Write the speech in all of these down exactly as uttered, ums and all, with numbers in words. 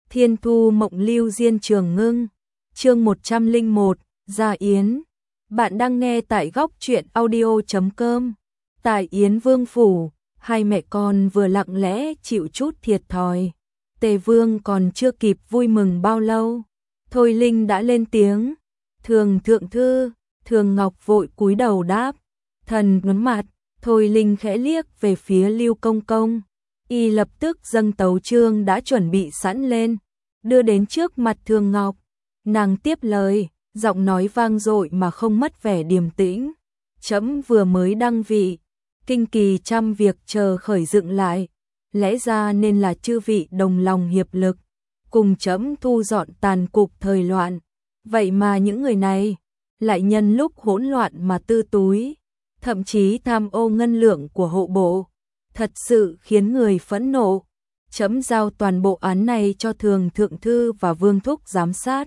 Thiên thu mộng lưu diên trường ngưng. Chương một trăm lẻ một, Gia Yến. Bạn đang nghe tại góc truyện audio chấm com. Tại Yến Vương phủ, hai mẹ con vừa lặng lẽ chịu chút thiệt thòi. Tề Vương còn chưa kịp vui mừng bao lâu, Thôi Linh đã lên tiếng. Thường thượng thư. Thường Ngọc vội cúi đầu đáp. Thần ngấn mặt. Thôi Linh khẽ liếc về phía Lưu Công Công. Y lập tức dâng tấu chương đã chuẩn bị sẵn lên, đưa đến trước mặt Thường Ngọc. Nàng tiếp lời, giọng nói vang dội mà không mất vẻ điềm tĩnh. Trẫm vừa mới đăng vị, kinh kỳ trăm việc chờ khởi dựng lại, lẽ ra nên là chư vị đồng lòng hiệp lực, cùng trẫm thu dọn tàn cục thời loạn. Vậy mà những người này lại nhân lúc hỗn loạn mà tư túi, thậm chí tham ô ngân lượng của hộ bộ, thật sự khiến người phẫn nộ. Trẫm giao toàn bộ án này cho Thường thượng thư và Vương thúc giám sát,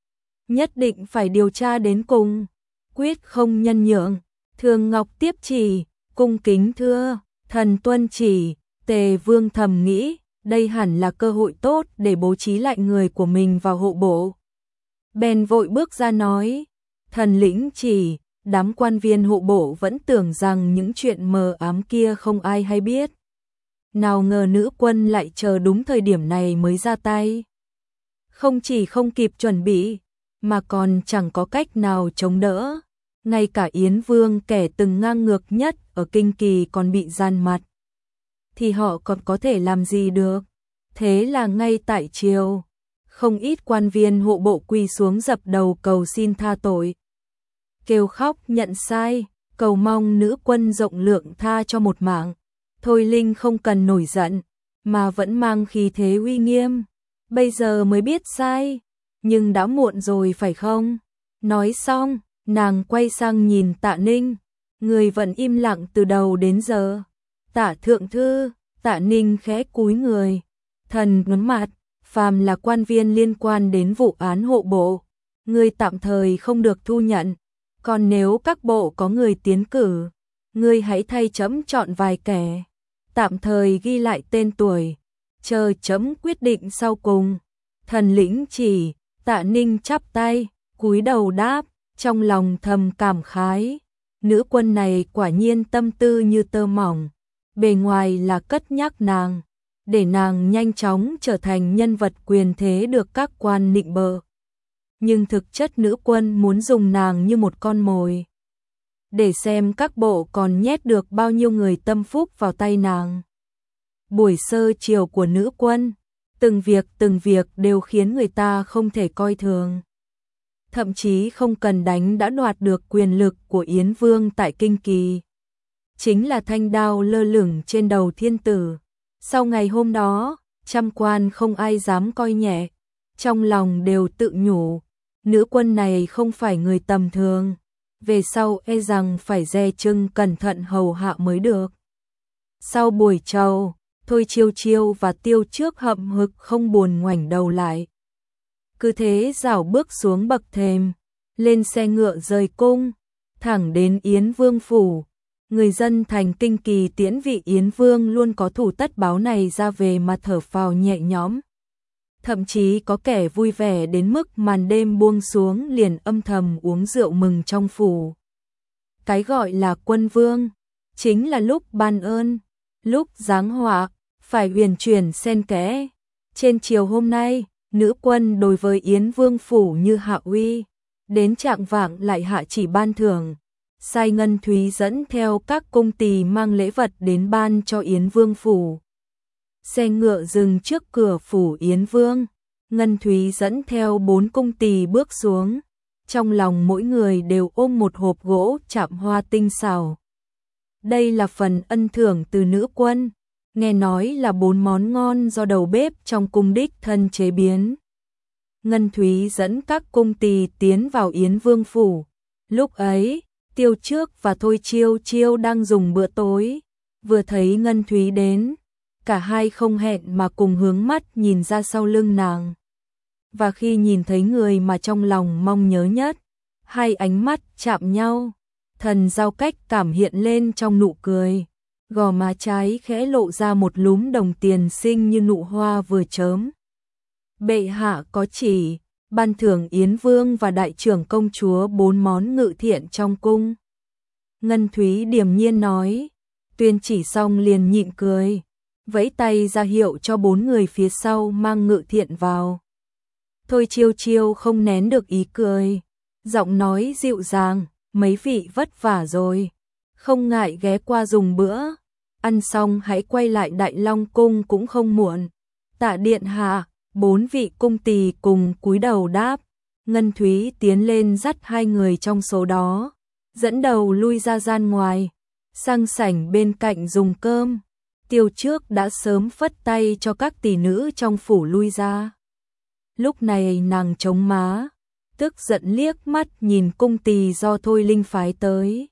nhất định phải điều tra đến cùng, quyết không nhân nhượng. Thường Ngọc tiếp chỉ, cung kính thưa, thần tuân chỉ. Tề Vương thầm nghĩ, đây hẳn là cơ hội tốt để bố trí lại người của mình vào hộ bộ. Bèn vội bước ra nói, thần lĩnh chỉ. Đám quan viên hộ bộ vẫn tưởng rằng những chuyện mờ ám kia không ai hay biết. Nào ngờ nữ quân lại chờ đúng thời điểm này mới ra tay. Không chỉ không kịp chuẩn bị, mà còn chẳng có cách nào chống đỡ. Ngay cả Yến Vương kẻ từng ngang ngược nhất ở kinh kỳ còn bị gian mặt, thì họ còn có thể làm gì được. Thế là ngay tại triều, không ít quan viên hộ bộ quỳ xuống dập đầu cầu xin tha tội, kêu khóc nhận sai, cầu mong nữ quân rộng lượng tha cho một mạng. Thôi Linh không cần nổi giận, mà vẫn mang khí thế uy nghiêm. Bây giờ mới biết sai, nhưng đã muộn rồi phải không? Nói xong, nàng quay sang nhìn Tạ Ninh, người vẫn im lặng từ đầu đến giờ. Tạ thượng thư. Tạ Ninh khẽ cúi người, thần ngấn mặt, phàm là quan viên liên quan đến vụ án hộ bộ, người tạm thời không được thu nhận. Còn nếu các bộ có người tiến cử, ngươi hãy thay trẫm chọn vài kẻ, tạm thời ghi lại tên tuổi, chờ trẫm quyết định sau cùng. Thần lĩnh chỉ. Tạ Ninh chắp tay, cúi đầu đáp, trong lòng thầm cảm khái. Nữ quân này quả nhiên tâm tư như tơ mỏng, bề ngoài là cất nhắc nàng, để nàng nhanh chóng trở thành nhân vật quyền thế được các quan nịnh bợ. Nhưng thực chất nữ quân muốn dùng nàng như một con mồi, để xem các bộ còn nhét được bao nhiêu người tâm phúc vào tay nàng. Buổi sơ chiều của nữ quân, từng việc từng việc đều khiến người ta không thể coi thường. Thậm chí không cần đánh đã đoạt được quyền lực của Yến Vương tại kinh kỳ. Chính là thanh đao lơ lửng trên đầu thiên tử. Sau ngày hôm đó, trăm quan không ai dám coi nhẹ, trong lòng đều tự nhủ, nữ quân này không phải người tầm thường, về sau e rằng phải dè chừng cẩn thận hầu hạ mới được. Sau buổi trầu, Thôi Chiêu Chiêu và Tiêu Trước hậm hực không buồn ngoảnh đầu lại, cứ thế rảo bước xuống bậc thềm, lên xe ngựa rời cung, thẳng đến Yến Vương phủ. Người dân thành kinh kỳ tiễn vị Yến Vương luôn có thủ tất báo này ra về mà thở phào nhẹ nhõm. Thậm chí có kẻ vui vẻ đến mức màn đêm buông xuống liền âm thầm uống rượu mừng trong phủ. Cái gọi là quân vương, chính là lúc ban ơn, lúc giáng họa, phải huyền chuyển xen kẽ. Trên chiều hôm nay, nữ quân đối với Yến Vương phủ như hạ uy, đến trạng vạng lại hạ chỉ ban thưởng, sai Ngân Thúy dẫn theo các cung tỳ mang lễ vật đến ban cho Yến Vương phủ. Xe ngựa dừng trước cửa phủ Yến Vương, Ngân Thúy dẫn theo bốn cung tỳ bước xuống, trong lòng mỗi người đều ôm một hộp gỗ chạm hoa tinh xảo. Đây là phần ân thưởng từ nữ quân, nghe nói là bốn món ngon do đầu bếp trong cung đích thân chế biến. Ngân Thúy dẫn các cung tỳ tiến vào Yến Vương phủ. Lúc ấy, Tiêu Trước và Thôi Chiêu Chiêu đang dùng bữa tối, vừa thấy Ngân Thúy đến, cả hai không hẹn mà cùng hướng mắt nhìn ra sau lưng nàng. Và khi nhìn thấy người mà trong lòng mong nhớ nhất, hai ánh mắt chạm nhau, thần giao cách cảm hiện lên trong nụ cười, gò má trái khẽ lộ ra một lúm đồng tiền xinh như nụ hoa vừa chớm. Bệ hạ có chỉ, ban thưởng Yến Vương và đại trưởng công chúa bốn món ngự thiện trong cung. Ngân Thúy điềm nhiên nói, tuyên chỉ xong liền nhịn cười, vẫy tay ra hiệu cho bốn người phía sau mang ngự thiện vào. Thôi Chiêu Chiêu không nén được ý cười, giọng nói dịu dàng, mấy vị vất vả rồi, không ngại ghé qua dùng bữa, ăn xong hãy quay lại Đại Long cung cũng không muộn. Tạ điện hạ. Bốn vị cung tỳ cùng cúi đầu đáp, Ngân Thúy tiến lên dắt hai người trong số đó, dẫn đầu lui ra gian ngoài, sang sảnh bên cạnh dùng cơm. Tiêu Trước đã sớm phất tay cho các tỷ nữ trong phủ lui ra. Lúc này nàng chống má, tức giận liếc mắt nhìn cung tỳ do Thôi Linh phái tới.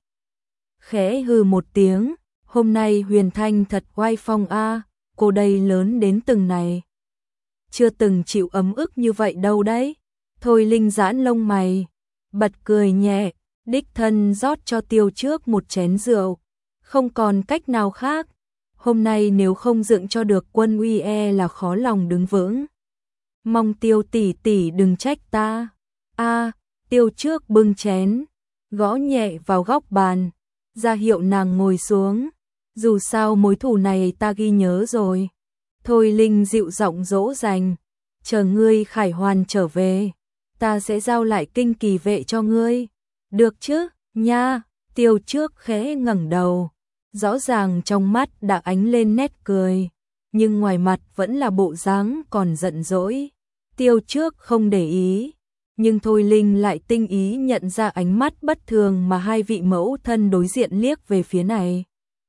Khẽ hừ một tiếng, hôm nay Huyền Thanh thật oai phong a, cô đây lớn đến từng này. Chưa từng chịu ấm ức như vậy đâu đấy. Thôi Linh giãn lông mày, bật cười nhẹ, đích thân rót cho Tiêu Trước một chén rượu. Không còn cách nào khác, hôm nay nếu không dựng cho được quân uy e là khó lòng đứng vững. Mong Tiêu tỷ tỷ đừng trách ta. A, Tiêu Trước bưng chén, gõ nhẹ vào góc bàn, ra hiệu nàng ngồi xuống. Dù sao mối thù này ta ghi nhớ rồi. Thôi Linh dịu giọng dỗ dành, chờ ngươi khải hoàn trở về, ta sẽ giao lại kinh kỳ vệ cho ngươi. Được chứ, nha. Tiêu Trước khẽ ngẩng đầu, rõ ràng trong mắt đã ánh lên nét cười, nhưng ngoài mặt vẫn là bộ dáng còn giận dỗi. Tiêu Trước không để ý, nhưng Thôi Linh lại tinh ý nhận ra ánh mắt bất thường mà hai vị mẫu thân đối diện liếc về phía này.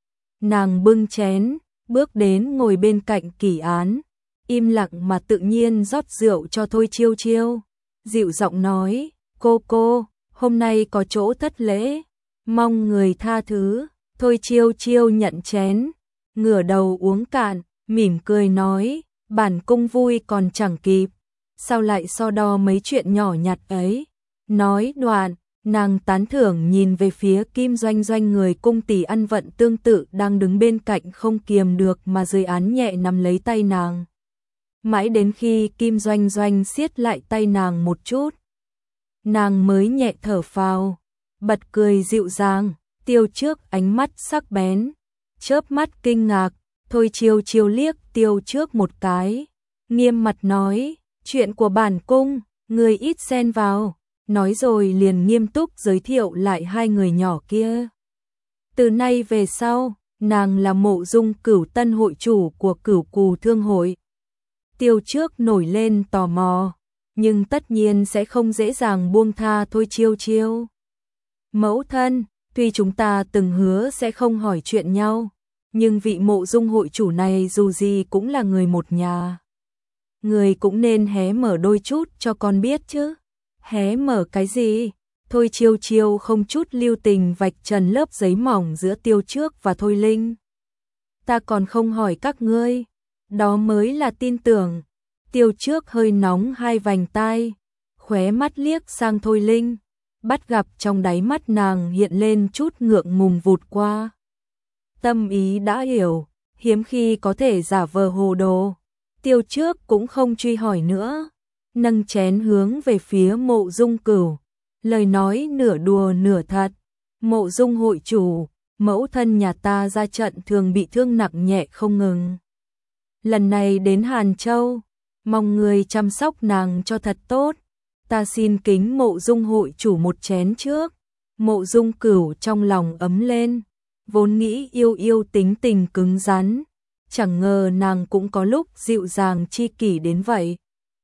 Nàng bưng chén, bước đến ngồi bên cạnh Kỳ Án, im lặng mà tự nhiên rót rượu cho Thôi Chiêu Chiêu, dịu giọng nói, cô cô, hôm nay có chỗ thất lễ, mong người tha thứ. Thôi Chiêu Chiêu nhận chén, ngửa đầu uống cạn, mỉm cười nói, bản cung vui còn chẳng kịp, sao lại so đo mấy chuyện nhỏ nhặt ấy. Nói đoạn, nàng tán thưởng nhìn về phía Kim Doanh Doanh, người cung tỷ ăn vận tương tự đang đứng bên cạnh không kiềm được mà dưới án nhẹ nắm lấy tay nàng. Mãi đến khi Kim Doanh Doanh siết lại tay nàng một chút, nàng mới nhẹ thở phào, bật cười dịu dàng. Tiêu Trước ánh mắt sắc bén, chớp mắt kinh ngạc, Thôi Chiêu Chiêu liếc Tiêu Trước một cái, nghiêm mặt nói, chuyện của bản cung, người ít xen vào. Nói rồi liền nghiêm túc giới thiệu lại hai người nhỏ kia. Từ nay về sau, nàng là Mộ Dung Cửu tân hội chủ của Cửu Cù Thương hội. Tiêu Trước nổi lên tò mò, nhưng tất nhiên sẽ không dễ dàng buông tha Thôi Chiêu Chiêu. Mẫu thân, tuy chúng ta từng hứa sẽ không hỏi chuyện nhau, nhưng vị Mộ Dung hội chủ này dù gì cũng là người một nhà. Người cũng nên hé mở đôi chút cho con biết chứ. Hé mở cái gì? Thôi Chiêu Chiêu không chút lưu tình vạch trần lớp giấy mỏng giữa Tiêu Trước và Thôi Linh. Ta còn không hỏi các ngươi, đó mới là tin tưởng. Tiêu Trước hơi nóng hai vành tai, khóe mắt liếc sang Thôi Linh, bắt gặp trong đáy mắt nàng hiện lên chút ngượng ngùng vụt qua. Tâm ý đã hiểu, hiếm khi có thể giả vờ hồ đồ. Tiêu Trước cũng không truy hỏi nữa, nâng chén hướng về phía Mộ Dung Cửu, lời nói nửa đùa nửa thật. Mộ Dung hội chủ, mẫu thân nhà ta ra trận thường bị thương nặng nhẹ không ngừng. Lần này đến Hàn Châu, mong người chăm sóc nàng cho thật tốt. Ta xin kính Mộ Dung hội chủ một chén trước. Mộ Dung Cửu trong lòng ấm lên, vốn nghĩ yêu yêu tính tình cứng rắn, chẳng ngờ nàng cũng có lúc dịu dàng chi kỷ đến vậy.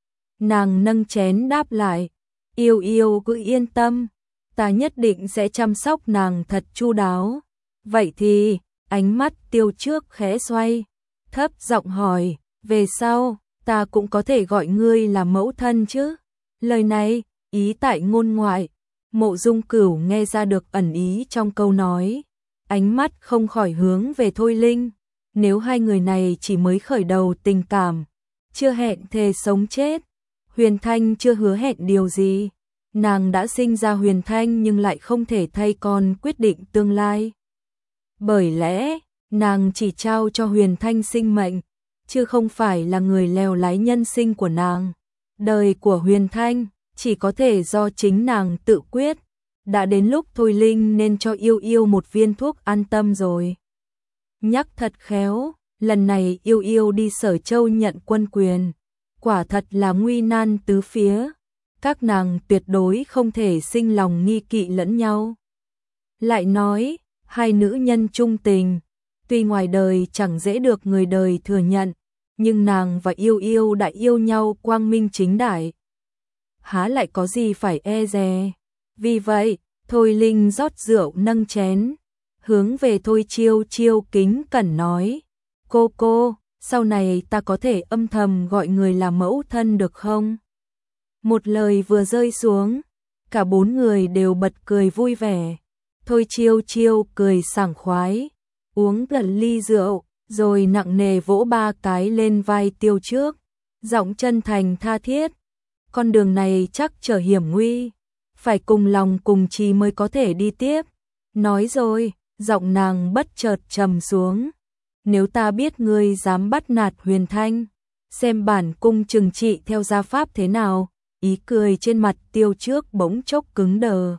Nàng nâng chén đáp lại, yêu yêu cứ yên tâm, ta nhất định sẽ chăm sóc nàng thật chu đáo. Vậy thì, ánh mắt Tiêu Trước khẽ xoay, thấp giọng hỏi, về sau, ta cũng có thể gọi ngươi là mẫu thân chứ? Lời này, ý tại ngôn ngoại, Mộ Dung Cửu nghe ra được ẩn ý trong câu nói, ánh mắt không khỏi hướng về Thôi Linh. Nếu hai người này chỉ mới khởi đầu tình cảm, chưa hẹn thề sống chết, Huyền Thanh chưa hứa hẹn điều gì, nàng đã sinh ra Huyền Thanh nhưng lại không thể thay con quyết định tương lai. Bởi lẽ, nàng chỉ trao cho Huyền Thanh sinh mệnh, chứ không phải là người lèo lái nhân sinh của nàng. Đời của Huyền Thanh chỉ có thể do chính nàng tự quyết. Đã đến lúc Thôi Linh nên cho Yêu Yêu một viên thuốc an tâm rồi. Nhắc thật khéo, lần này Yêu Yêu đi Sở Châu nhận quân quyền, quả thật là nguy nan tứ phía. Các nàng tuyệt đối không thể sinh lòng nghi kỵ lẫn nhau. Lại nói, hai nữ nhân trung tình, tuy ngoài đời chẳng dễ được người đời thừa nhận, nhưng nàng và Yêu Yêu đã yêu nhau quang minh chính đại. Há lại có gì phải e dè. Vì vậy, Thôi Linh rót rượu nâng chén, hướng về Thôi Chiêu Chiêu kính cẩn nói: "Cô cô, sau này ta có thể âm thầm gọi người là mẫu thân được không?" Một lời vừa rơi xuống, cả bốn người đều bật cười vui vẻ. Thôi Chiêu Chiêu cười sảng khoái, uống gần ly rượu, rồi nặng nề vỗ ba cái lên vai Tiêu Trước, giọng chân thành tha thiết: "Con đường này chắc trở hiểm nguy, phải cùng lòng cùng trí mới có thể đi tiếp." Nói rồi, giọng nàng bất chợt trầm xuống: "Nếu ta biết ngươi dám bắt nạt Huyền Thanh, xem bản cung trừng trị theo gia pháp thế nào." Ý cười trên mặt Tiêu Trước bỗng chốc cứng đờ,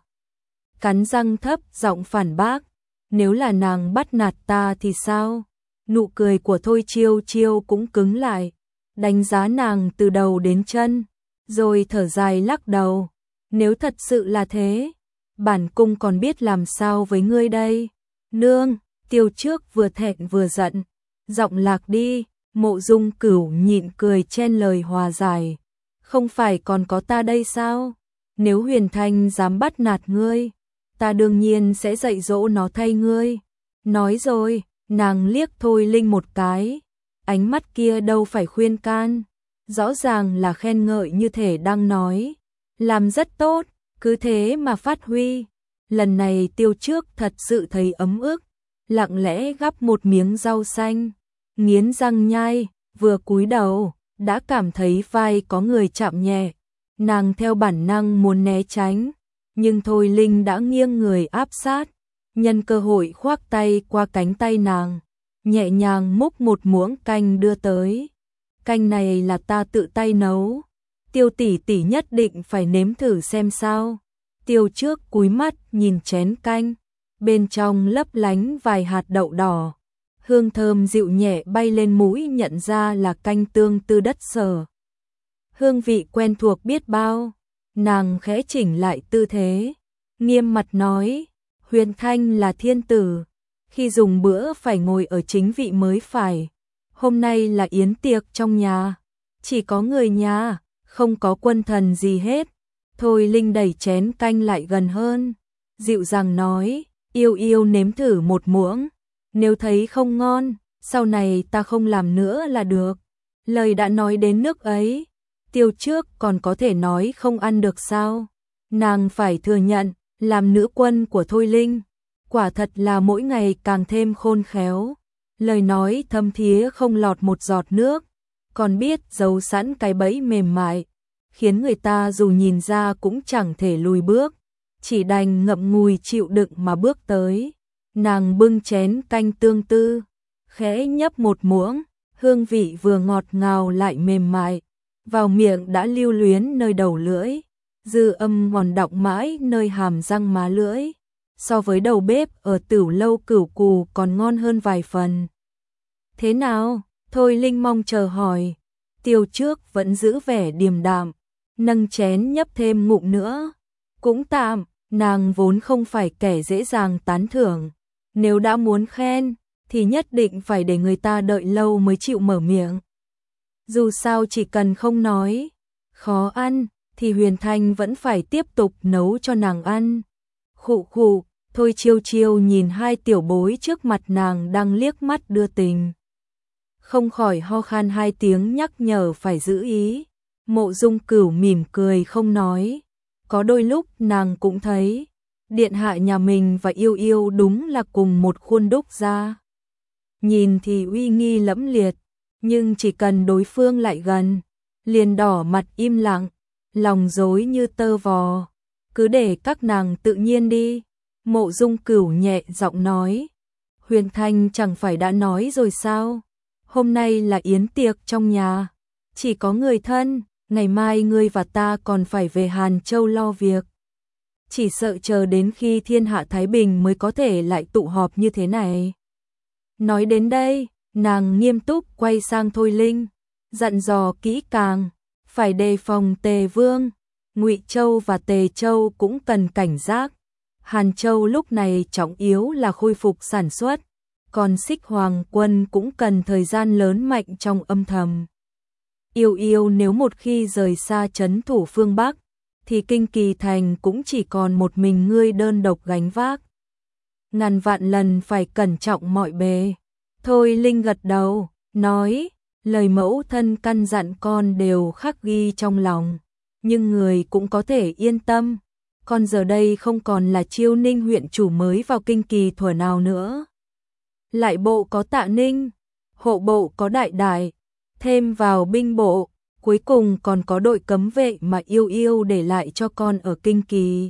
cắn răng thấp giọng phản bác: "Nếu là nàng bắt nạt ta thì sao?" Nụ cười của Thôi Chiêu Chiêu cũng cứng lại, đánh giá nàng từ đầu đến chân, rồi thở dài lắc đầu: "Nếu thật sự là thế, bản cung còn biết làm sao với ngươi đây." "Nương!" Tiêu Trước vừa thẹn vừa giận, giọng lạc đi. Mộ Dung Cửu nhịn cười chen lời hòa giải: "Không phải còn có ta đây sao? Nếu Huyền Thanh dám bắt nạt ngươi, ta đương nhiên sẽ dạy dỗ nó thay ngươi." Nói rồi, nàng liếc Thôi Linh một cái, ánh mắt kia đâu phải khuyên can, rõ ràng là khen ngợi, như thể đang nói: "Làm rất tốt, cứ thế mà phát huy." Lần này Tiêu Trước thật sự thấy ấm ức, lặng lẽ gắp một miếng rau xanh, nghiến răng nhai, vừa cúi đầu đã cảm thấy vai có người chạm nhẹ. Nàng theo bản năng muốn né tránh, nhưng Thôi Linh đã nghiêng người áp sát, nhân cơ hội khoác tay qua cánh tay nàng, nhẹ nhàng múc một muỗng canh đưa tới. "Canh này là ta tự tay nấu, Tiêu tỷ tỷ nhất định phải nếm thử xem sao." Tiêu Trước cúi mắt nhìn chén canh, bên trong lấp lánh vài hạt đậu đỏ, hương thơm dịu nhẹ bay lên mũi, nhận ra là canh tương từ đất Sở. Hương vị quen thuộc biết bao. Nàng khẽ chỉnh lại tư thế, nghiêm mặt nói: "Huyền Thanh là thiên tử, khi dùng bữa phải ngồi ở chính vị mới phải. Hôm nay là yến tiệc trong nhà, chỉ có người nhà, không có quân thần gì hết." Thôi Linh đẩy chén canh lại gần hơn, dịu dàng nói: "Yêu Yêu nếm thử một muỗng, nếu thấy không ngon, sau này ta không làm nữa là được." Lời đã nói đến nước ấy, Tiêu Trước còn có thể nói không ăn được sao? Nàng phải thừa nhận, làm nữ quân của Thôi Linh, quả thật là mỗi ngày càng thêm khôn khéo. Lời nói thâm thía không lọt một giọt nước, còn biết giấu sẵn cái bẫy mềm mại, khiến người ta dù nhìn ra cũng chẳng thể lùi bước, chỉ đành ngậm ngùi chịu đựng mà bước tới. Nàng bưng chén canh tương tư, khẽ nhấp một muỗng, hương vị vừa ngọt ngào lại mềm mại, vào miệng đã lưu luyến nơi đầu lưỡi, dư âm còn đọng mãi nơi hàm răng má lưỡi, so với đầu bếp ở Tửu lâu Cửu Cù còn ngon hơn vài phần. "Thế nào?" Thôi Linh mong chờ hỏi. Tiêu Trước vẫn giữ vẻ điềm đạm, nâng chén nhấp thêm ngụm nữa. "Cũng tạm." Nàng vốn không phải kẻ dễ dàng tán thưởng, nếu đã muốn khen thì nhất định phải để người ta đợi lâu mới chịu mở miệng. Dù sao chỉ cần không nói khó ăn thì Huyền Thanh vẫn phải tiếp tục nấu cho nàng ăn. Khụ khụ. Thôi Chiêu Chiêu nhìn hai tiểu bối trước mặt nàng đang liếc mắt đưa tình, không khỏi ho khan hai tiếng nhắc nhở phải giữ ý. Mộ Dung Cửu mỉm cười không nói, có đôi lúc nàng cũng thấy điện hạ nhà mình và Yêu Yêu đúng là cùng một khuôn đúc ra. Nhìn thì uy nghi lẫm liệt, nhưng chỉ cần đối phương lại gần, liền đỏ mặt im lặng, lòng rối như tơ vò. Cứ để các nàng tự nhiên đi. Mộ Dung Cửu nhẹ giọng nói. Huyền Thanh chẳng phải đã nói rồi sao? Hôm nay là yến tiệc trong nhà, chỉ có người thân, ngày mai ngươi và ta còn phải về Hàn Châu lo việc. Chỉ sợ chờ đến khi thiên hạ Thái Bình mới có thể lại tụ họp như thế này. Nói đến đây, nàng nghiêm túc quay sang Thôi Linh, dặn dò kỹ càng, phải đề phòng Tề Vương, Ngụy Châu và Tề Châu cũng cần cảnh giác. Hàn Châu lúc này trọng yếu là khôi phục sản xuất, còn Xích Hoàng quân cũng cần thời gian lớn mạnh trong âm thầm. Yêu yêu nếu một khi rời xa trấn thủ phương Bắc, thì Kinh Kỳ Thành cũng chỉ còn một mình ngươi đơn độc gánh vác. Ngàn vạn lần phải cẩn trọng mọi bề. Thôi Linh gật đầu, nói, lời mẫu thân căn dặn con đều khắc ghi trong lòng, nhưng người cũng có thể yên tâm, con giờ đây không còn là Chiêu Ninh huyện chủ mới vào Kinh Kỳ thuở nào nữa. Lại bộ có Tạ Ninh, hộ bộ có Đại Đại, thêm vào binh bộ, cuối cùng còn có đội cấm vệ mà yêu yêu để lại cho con ở Kinh Kỳ.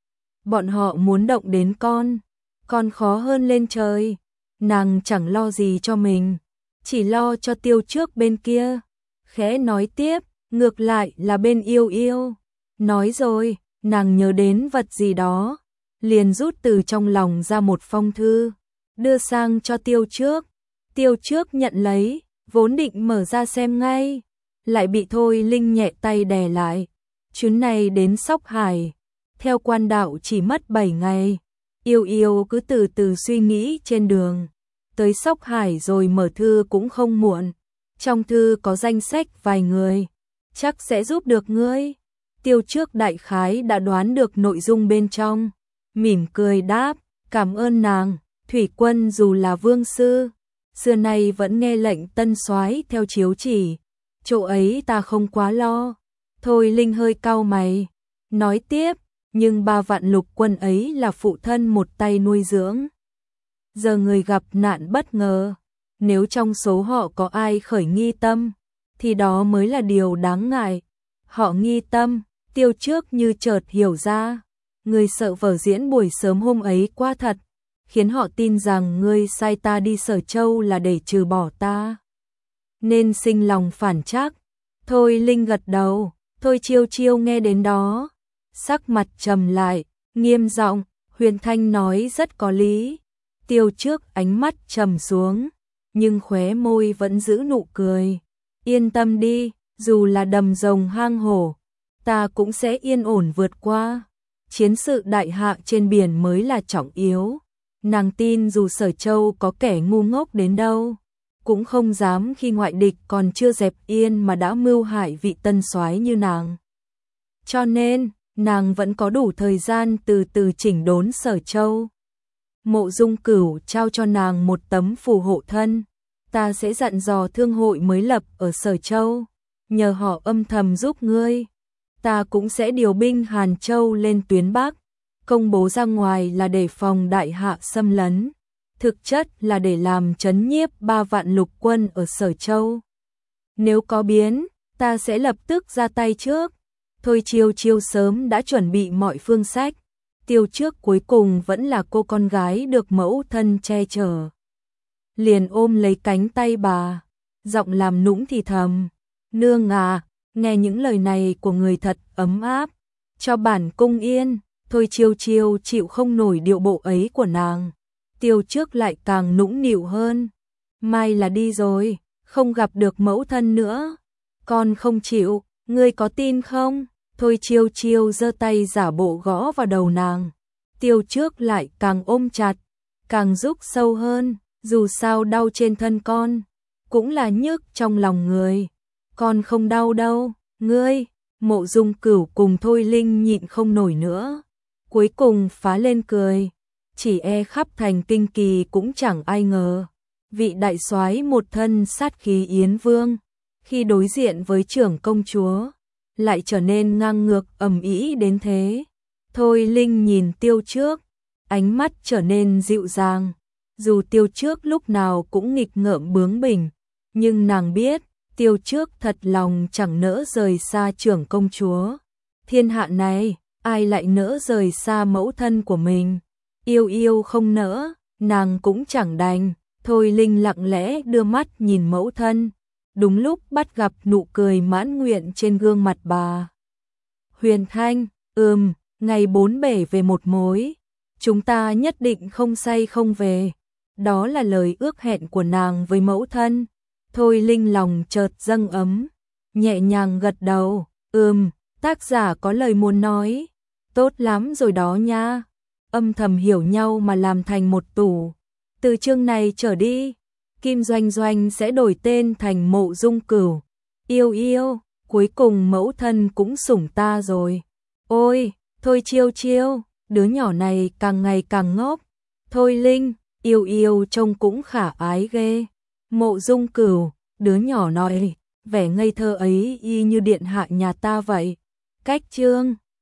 Bọn họ muốn động đến con, con khó hơn lên trời. Nàng chẳng lo gì cho mình, chỉ lo cho Tiêu Trước bên kia. Khẽ nói tiếp, ngược lại là bên yêu yêu. Nói rồi, nàng nhớ đến vật gì đó, liền rút từ trong lòng ra một phong thư, đưa sang cho Tiêu Trước. Tiêu Trước nhận lấy, vốn định mở ra xem ngay, lại bị Thôi Linh nhẹ tay đè lại. Chuyến này đến Sóc Hải, theo quan đạo chỉ mất bảy ngày. Yêu yêu cứ từ từ suy nghĩ trên đường. Tới Sóc Hải rồi mở thư cũng không muộn. Trong thư có danh sách vài người, chắc sẽ giúp được ngươi. Tiêu Trước đại khái đã đoán được nội dung bên trong, mỉm cười đáp, cảm ơn nàng. Thủy quân dù là vương sư, xưa nay vẫn nghe lệnh tân soái theo chiếu chỉ, chỗ ấy ta không quá lo. Thôi Linh hơi cau mày, nói tiếp, nhưng ba vạn lục quân ấy là phụ thân một tay nuôi dưỡng. Giờ người gặp nạn bất ngờ, nếu trong số họ có ai khởi nghi tâm, thì đó mới là điều đáng ngại. Họ nghi tâm, Tiêu Trước như chợt hiểu ra, người sợ vở diễn buổi sớm hôm ấy quá thật, khiến họ tin rằng ngươi sai ta đi Sở Châu là để trừ bỏ ta, nên sinh lòng phản trắc. Thôi Linh gật đầu, Thôi Chiêu Chiêu nghe đến đó, sắc mặt trầm lại, nghiêm giọng, Huyền Thanh nói rất có lý. Tiêu Trước ánh mắt trầm xuống, nhưng khóe môi vẫn giữ nụ cười. Yên tâm đi, dù là đầm rồng hang hổ, ta cũng sẽ yên ổn vượt qua. Chiến sự đại hạ trên biển mới là trọng yếu. Nàng tin dù Sở Châu có kẻ ngu ngốc đến đâu, cũng không dám khi ngoại địch còn chưa dẹp yên mà đã mưu hại vị tân soái như nàng. Cho nên, nàng vẫn có đủ thời gian từ từ chỉnh đốn Sở Châu. Mộ Dung Cửu trao cho nàng một tấm phù hộ thân, ta sẽ dặn dò thương hội mới lập ở Sở Châu, nhờ họ âm thầm giúp ngươi. Ta cũng sẽ điều binh Hàn Châu lên tuyến Bắc, công bố ra ngoài là để phòng đại hạ xâm lấn, thực chất là để làm trấn nhiếp ba vạn lục quân ở Sở Châu. Nếu có biến, ta sẽ lập tức ra tay trước. Thôi Chiêu Chiêu sớm đã chuẩn bị mọi phương sách. Tiêu Trước cuối cùng vẫn là cô con gái được mẫu thân che chở, liền ôm lấy cánh tay bà, giọng làm nũng thì thầm, nương à, nghe những lời này của người thật ấm áp, cho bản cung yên. Thôi Chiêu Chiêu chịu không nổi điệu bộ ấy của nàng. Tiêu Trước lại càng nũng nịu hơn, mai là đi rồi, không gặp được mẫu thân nữa, con không chịu, ngươi có tin không? Thôi Chiêu Chiêu giơ tay giả bộ gõ vào đầu nàng. Tiêu Trước lại càng ôm chặt, càng rúc sâu hơn, dù sao đau trên thân con, cũng là nhức trong lòng người. Con không đau đâu, ngươi. Mộ Dung Cửu cùng Thôi Linh nhịn không nổi nữa, cuối cùng phá lên cười. Chỉ e khắp thành Kinh Kỳ cũng chẳng ai ngờ, vị đại soái một thân sát khí Yến Vương, khi đối diện với trưởng công chúa, lại trở nên ngang ngược ầm ĩ đến thế. Thôi Linh nhìn Tiêu Trước, ánh mắt trở nên dịu dàng. Dù Tiêu Trước lúc nào cũng nghịch ngợm bướng bỉnh, nhưng nàng biết, Tiêu Trước thật lòng chẳng nỡ rời xa trưởng công chúa. Thiên hạ này, ai lại nỡ rời xa mẫu thân của mình? Yêu yêu không nỡ, nàng cũng chẳng đành. Thôi Linh lặng lẽ đưa mắt nhìn mẫu thân, đúng lúc bắt gặp nụ cười mãn nguyện trên gương mặt bà. Huyền Thanh, ừm, ngày bốn bể về một mối, chúng ta nhất định không say không về. Đó là lời ước hẹn của nàng với mẫu thân. Thôi Linh lòng chợt dâng ấm, nhẹ nhàng gật đầu, ừm, tác giả có lời muốn nói, tốt lắm rồi đó nha. Âm thầm hiểu nhau mà làm thành một tủ. Từ chương này trở đi, Kim Doanh Doanh sẽ đổi tên thành Mộ Dung Cửu. Yêu yêu, cuối cùng mẫu thân cũng sủng ta rồi. Ôi, thôi Chiêu Chiêu, đứa nhỏ này càng ngày càng ngốc. Thôi Linh, yêu yêu trông cũng khả ái ghê. Mộ Dung Cửu, đứa nhỏ nói, vẻ ngây thơ ấy y như điện hạ nhà ta vậy. Cách chương